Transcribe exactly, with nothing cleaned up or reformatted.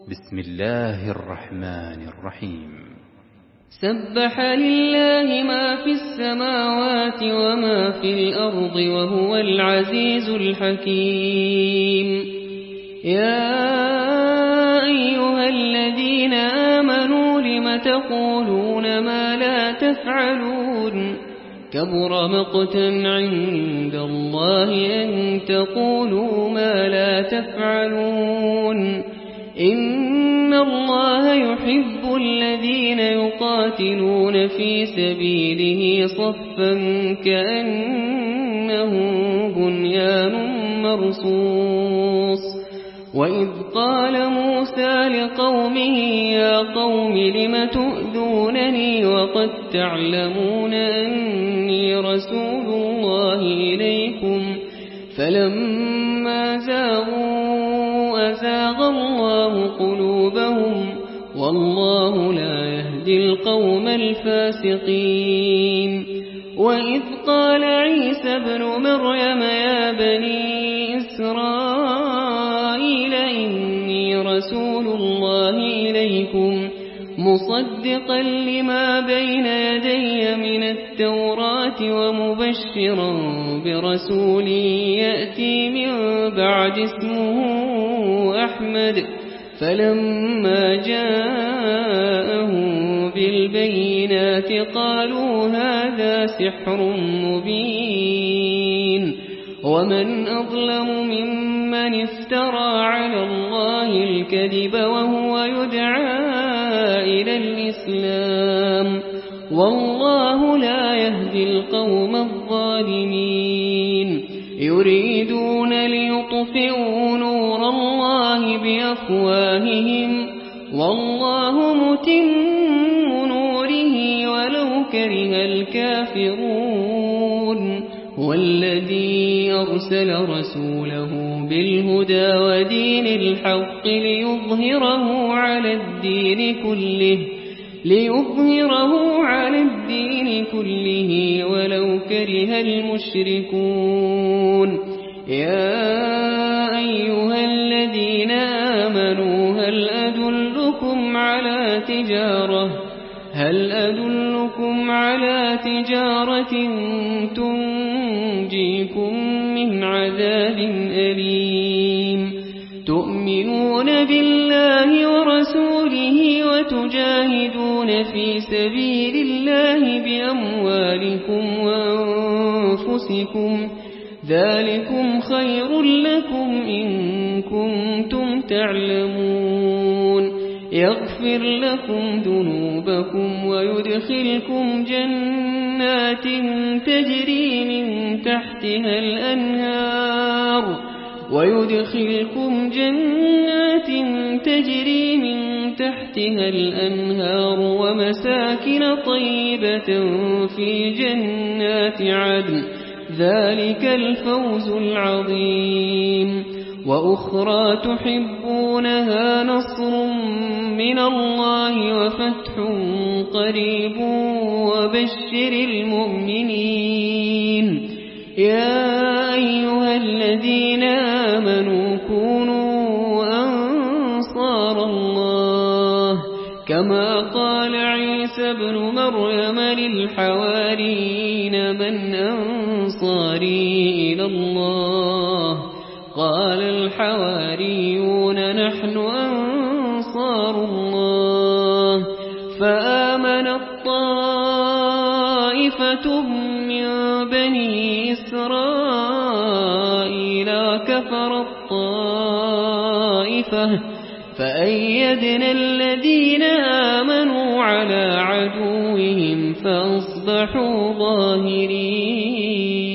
بسم الله الرحمن الرحيم. سبح لله ما في السماوات وما في الأرض وهو العزيز الحكيم. يا أيها الذين آمنوا لم تقولون ما لا تفعلون كبر مقتا عند الله أن تقولوا ما لا تفعلون. إن الله يحب الذين يقاتلون في سبيله صفا كأنه بنيان مرصوص. وإذ قال موسى لقومه يا قوم لم تؤذونني وقد تعلمون أني رسول الله إليكم فلما زاغوا أزاغ الله قلوبهم والله لا يهدي القوم الفاسقين. وإذ قال عيسى ابن مريم يا بني إسرائيل إني رسول الله إليكم مصدقا لما بين يدي من التوراة ومبشرا برسول يأتي من بعد اسمه أحمد. فلما جاءهم بالبينات قالوا هذا سحر مبين. ومن أظلم ممن افترى على الله الكذب وهو يدعى إلى الإسلام والله لا يهدي القوم الظالمين. يريدون ليطفئوا نور الله بأفواههم والله متم نوره ولو كره الكافرون. والذي أرسل رسوله بالهدى ودين الحق ليظهره على الدين كله ليظهره على الدين كله ولو كره المشركون. يا أيها الذين آمنوا هل أدلكم على تجارة هل أدلكم على تجارة تنجيكم من عذاب أليم تؤمنون بالله ورسوله وتجاهدون في سبيل الله بأموالكم وأنفسكم ذلكم خير لكم إن كنتم تعلمون. يغفر لكم ذنوبكم ويدخلكم جنات تجري من تحتها الأنهار ويدخلكم جنات تجري من تحتها الأنهار ومساكن طيبة في جنات عدن ذلك الفوز العظيم. وأخرى تحبونها نصر من الله وفتح قريب وبشر المؤمنين. يا أيها الذين آمنوا كونوا أنصار الله كما قال عيسى ابن مريم للحواريين من أنصاري إلى الله قال الحواريون نحن أنصار الله. فآمنت طائفة من بني إسرائيل وكفرت طائفة فأيدنا الذين آمنوا على عدوهم فأصبحوا ظاهرين.